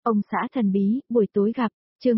Ông xã thần bí, buổi tối gặp, chương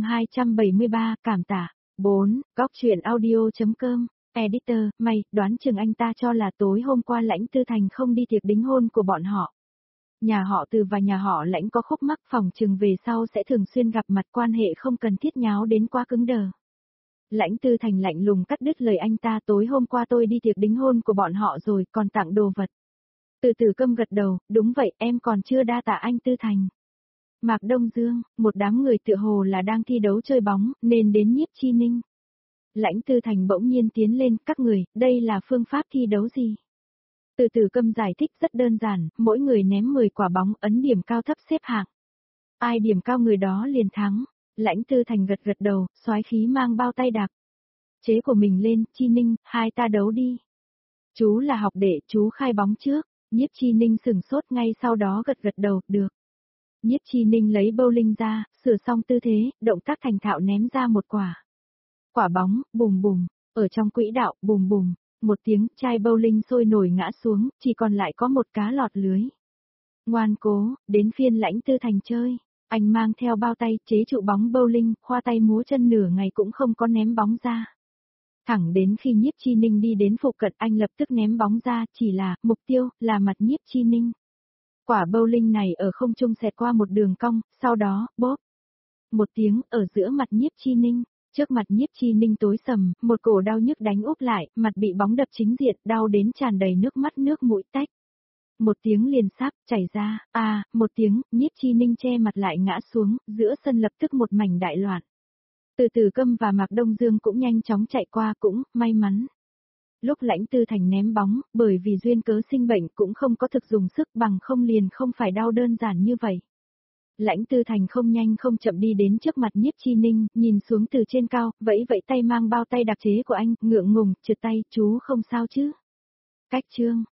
273, cảm tạ. 4, góc truyện audio.com, editor, mày, đoán chừng anh ta cho là tối hôm qua Lãnh Tư Thành không đi tiệc đính hôn của bọn họ. Nhà họ Từ và nhà họ Lãnh có khúc mắc, phòng chừng về sau sẽ thường xuyên gặp mặt, quan hệ không cần thiết nháo đến quá cứng đờ. Lãnh Tư Thành lạnh lùng cắt đứt lời anh ta, tối hôm qua tôi đi tiệc đính hôn của bọn họ rồi, còn tặng đồ vật. Từ Câm gật đầu, đúng vậy, em còn chưa đa tạ anh Tư Thành. Mạc Đông Dương, một đám người tựa hồ là đang thi đấu chơi bóng, nên đến Nhiếp Chi Ninh. Lãnh Tư Thành bỗng nhiên tiến lên, các người, đây là phương pháp thi đấu gì? Từ Câm giải thích rất đơn giản, mỗi người ném 10 quả bóng, ấn điểm cao thấp xếp hạng. Ai điểm cao người đó liền thắng. Lãnh Tư Thành gật đầu, soái khí mang bao tay đạp chế của mình lên, Chi Ninh, hai ta đấu đi. Chú là học đệ, chú khai bóng trước. Nhiếp Chi Ninh sửng sốt, ngay sau đó gật đầu, được. Nhiếp Chi Ninh lấy bowling ra, sửa xong tư thế, động tác thành thạo ném ra một quả. Quả bóng, bùm bùm, ở trong quỹ đạo, bùm bùm, một tiếng, chai bowling sôi nổi ngã xuống, chỉ còn lại có một cá lọt lưới. Ngoan cố, đến phiên Lãnh Tư Thành chơi, anh mang theo bao tay, chế trụ bóng bowling, khoa tay múa chân nửa ngày cũng không có ném bóng ra. Thẳng đến khi Nhiếp Chi Ninh đi đến phụ cận, anh lập tức ném bóng ra, chỉ là, mục tiêu, là mặt Nhiếp Chi Ninh. Quả bowling này ở không trung xẹt qua một đường cong, sau đó, bóp. Một tiếng, ở giữa mặt Nhiếp Chi Ninh, trước mặt Nhiếp Chi Ninh tối sầm, một cổ đau nhức đánh úp lại, mặt bị bóng đập chính diện, đau đến tràn đầy nước mắt nước mũi tách. Một tiếng liền sáp, chảy ra, một tiếng, Nhiếp Chi Ninh che mặt lại ngã xuống, giữa sân lập tức một mảnh đại loạn. Từ Câm và Mạc Đông Dương cũng nhanh chóng chạy qua, cũng, may mắn. Lúc Lãnh Tư Thành ném bóng, bởi vì duyên cớ sinh bệnh cũng không có thực dùng sức, bằng không liền không phải đau đơn giản như vậy. Lãnh Tư Thành không nhanh không chậm đi đến trước mặt Nhiếp Chi Ninh, nhìn xuống từ trên cao, vẫy tay mang bao tay đặc chế của anh, ngượng ngùng, trượt tay, chú không sao chứ. Cách chương.